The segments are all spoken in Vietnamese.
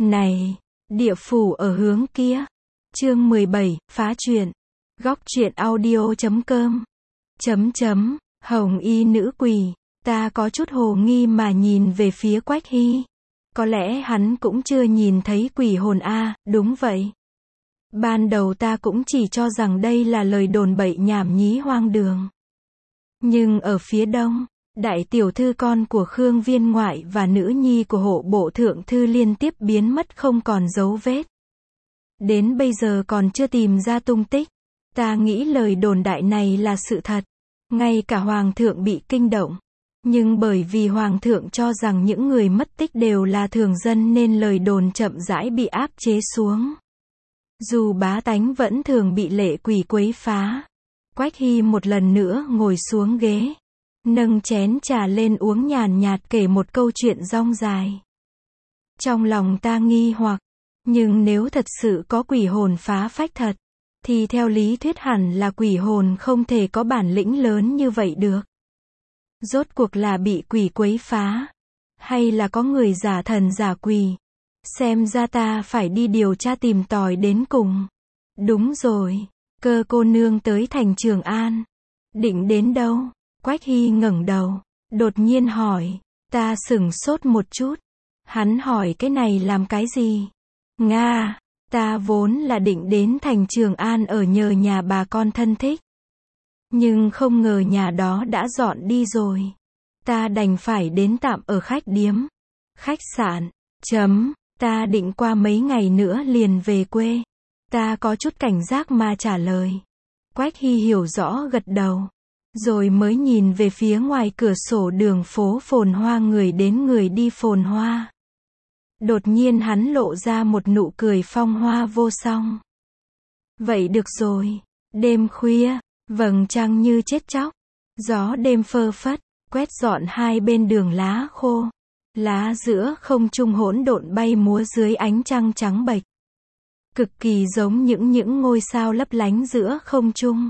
Này, địa phủ ở hướng kia. Chương 17, phá chuyện. Góc truyện audio.com. Hồng y nữ quỷ. Ta có chút hồ nghi mà nhìn về phía Quách Hy. Có lẽ hắn cũng chưa nhìn thấy quỷ hồn a, đúng vậy. Ban đầu ta cũng chỉ cho rằng đây là lời đồn bậy nhảm nhí hoang đường. Nhưng ở phía đông, đại tiểu thư con của Khương Viên Ngoại và nữ nhi của hộ bộ thượng thư liên tiếp biến mất không còn dấu vết. Đến bây giờ còn chưa tìm ra tung tích. Ta nghĩ lời đồn đại này là sự thật. Ngay cả hoàng thượng bị kinh động. Nhưng bởi vì hoàng thượng cho rằng những người mất tích đều là thường dân nên lời đồn chậm rãi bị áp chế xuống. Dù bá tánh vẫn thường bị lệ quỷ quấy phá. Quách Hy một lần nữa ngồi xuống ghế, nâng chén trà lên uống nhàn nhạt kể một câu chuyện dong dài. Trong lòng ta nghi hoặc, nhưng nếu thật sự có quỷ hồn phá phách thật, thì theo lý thuyết hẳn là quỷ hồn không thể có bản lĩnh lớn như vậy được. Rốt cuộc là bị quỷ quấy phá, hay là có người giả thần giả quỷ? Xem ra ta phải đi điều tra tìm tòi đến cùng. Đúng rồi, Cơ cô nương tới thành Trường An. Định đến đâu? Quách Hy ngẩng đầu, đột nhiên hỏi. Ta sửng sốt một chút. Hắn hỏi cái này làm cái gì? Nga, ta vốn là định đến thành Trường An ở nhờ nhà bà con thân thích. Nhưng không ngờ nhà đó đã dọn đi rồi. Ta đành phải đến tạm ở khách điếm. Khách sạn. Ta định qua mấy ngày nữa liền về quê. Ta có chút cảnh giác mà trả lời. Quách Hy hiểu rõ gật đầu. Rồi mới nhìn về phía ngoài cửa sổ đường phố phồn hoa, người đến người đi phồn hoa. Đột nhiên hắn lộ ra một nụ cười phong hoa vô song. Vậy được rồi. Đêm khuya, vầng trăng như chết chóc. Gió đêm phơ phất, quét dọn hai bên đường lá khô. Lá giữa không trung hỗn độn bay múa dưới ánh trăng trắng bệch. Cực kỳ giống những ngôi sao lấp lánh giữa không trung.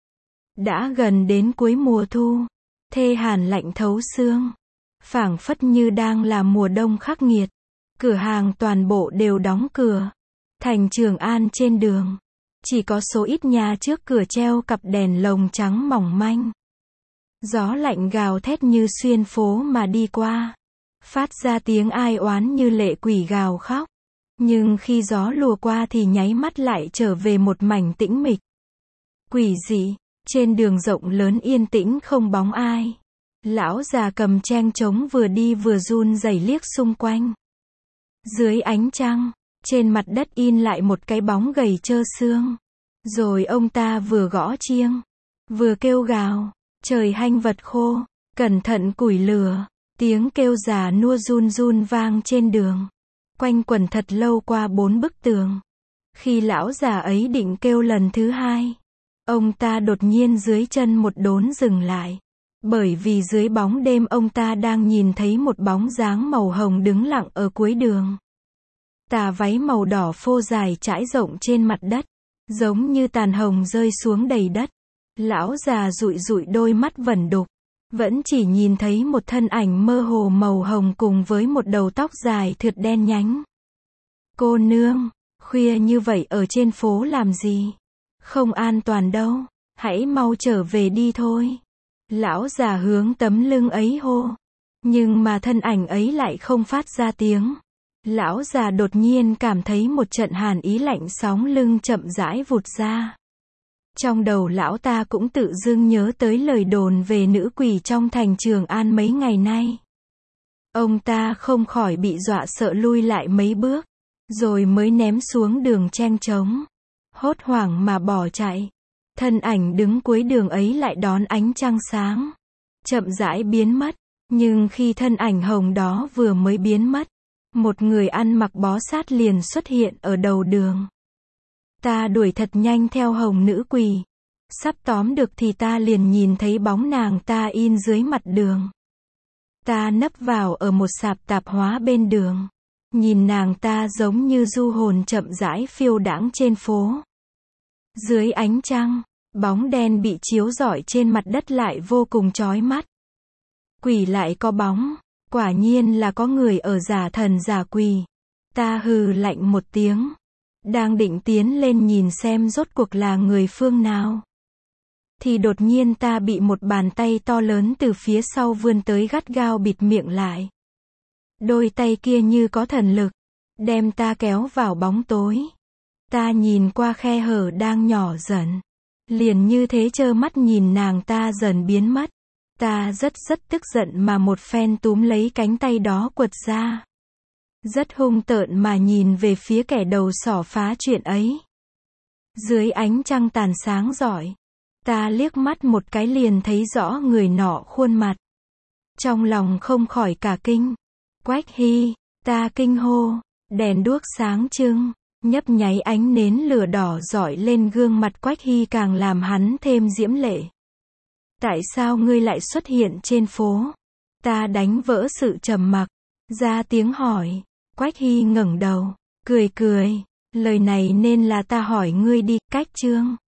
Đã gần đến cuối mùa thu, thê hàn lạnh thấu xương. Phảng phất như đang là mùa đông khắc nghiệt. Cửa hàng toàn bộ đều đóng cửa. Thành Trường An trên đường, chỉ có số ít nhà trước cửa treo cặp đèn lồng trắng mỏng manh. Gió lạnh gào thét như xuyên phố mà đi qua. Phát ra tiếng ai oán như lệ quỷ gào khóc. Nhưng khi gió lùa qua thì nháy mắt lại trở về một mảnh tĩnh mịch. Quỷ dị, trên đường rộng lớn yên tĩnh không bóng ai. Lão già cầm cheng trống vừa đi vừa run rẩy liếc xung quanh. Dưới ánh trăng, trên mặt đất in lại một cái bóng gầy trơ xương. Rồi ông ta vừa gõ chiêng, vừa kêu gào, trời hanh vật khô, cẩn thận củi lửa. Tiếng kêu già nua run run vang trên đường. Quanh quẩn thật lâu qua 4 bức tường. Khi lão già ấy định kêu lần thứ hai, ông ta đột nhiên dưới chân một đốn dừng lại. Bởi vì dưới bóng đêm ông ta đang nhìn thấy một bóng dáng màu hồng đứng lặng ở cuối đường. Tà váy màu đỏ phô dài trải rộng trên mặt đất, giống như tàn hồng rơi xuống đầy đất. Lão già dụi dụi đôi mắt vẩn đục, vẫn chỉ nhìn thấy một thân ảnh mơ hồ màu hồng cùng với một đầu tóc dài thượt đen nhánh. Cô nương, khuya như vậy ở trên phố làm gì? Không an toàn đâu, hãy mau trở về đi thôi. Lão già hướng tấm lưng ấy hô. Nhưng mà thân ảnh ấy lại không phát ra tiếng. Lão già đột nhiên cảm thấy một trận hàn ý lạnh sóng lưng chậm rãi vụt ra. Trong đầu lão ta cũng tự dưng nhớ tới lời đồn về nữ quỷ trong thành Trường An mấy ngày nay. Ông ta không khỏi bị dọa sợ lui lại mấy bước, rồi mới ném xuống đường cheng trống. Hốt hoảng mà bỏ chạy. Thân ảnh đứng cuối đường ấy lại đón ánh trăng sáng, chậm rãi biến mất. Nhưng khi thân ảnh hồng đó vừa mới biến mất, một người ăn mặc bó sát liền xuất hiện ở đầu đường. Ta đuổi thật nhanh theo hồng nữ quỷ. Sắp tóm được thì ta liền nhìn thấy bóng nàng ta in dưới mặt đường. Ta nấp vào ở một sạp tạp hóa bên đường. Nhìn nàng ta giống như du hồn chậm rãi phiêu đãng trên phố. Dưới ánh trăng, bóng đen bị chiếu rọi trên mặt đất lại vô cùng chói mắt. Quỷ lại có bóng, quả nhiên là có người ở giả thần giả quỷ. Ta hừ lạnh một tiếng. Đang định tiến lên nhìn xem rốt cuộc là người phương nào. Thì đột nhiên ta bị một bàn tay to lớn từ phía sau vươn tới gắt gao bịt miệng lại. Đôi tay kia như có thần lực, đem ta kéo vào bóng tối. Ta nhìn qua khe hở đang nhỏ dần. Liền như thế trơ mắt nhìn nàng ta dần biến mất. Ta rất tức giận mà một phen túm lấy cánh tay đó quật ra. Rất hung tợn mà nhìn về phía kẻ đầu sỏ phá chuyện ấy. Dưới ánh trăng tàn sáng rọi, ta liếc mắt một cái liền thấy rõ người nọ khuôn mặt. Trong lòng không khỏi cả kinh. Quách Hy, ta kinh hô, đèn đuốc sáng trưng, nhấp nháy ánh nến lửa đỏ rọi lên gương mặt Quách Hy càng làm hắn thêm diễm lệ. Tại sao ngươi lại xuất hiện trên phố? Ta đánh vỡ sự trầm mặc, ra tiếng hỏi. Quách Hy ngẩng đầu, cười, lời này nên là ta hỏi ngươi đi, Cách Trương.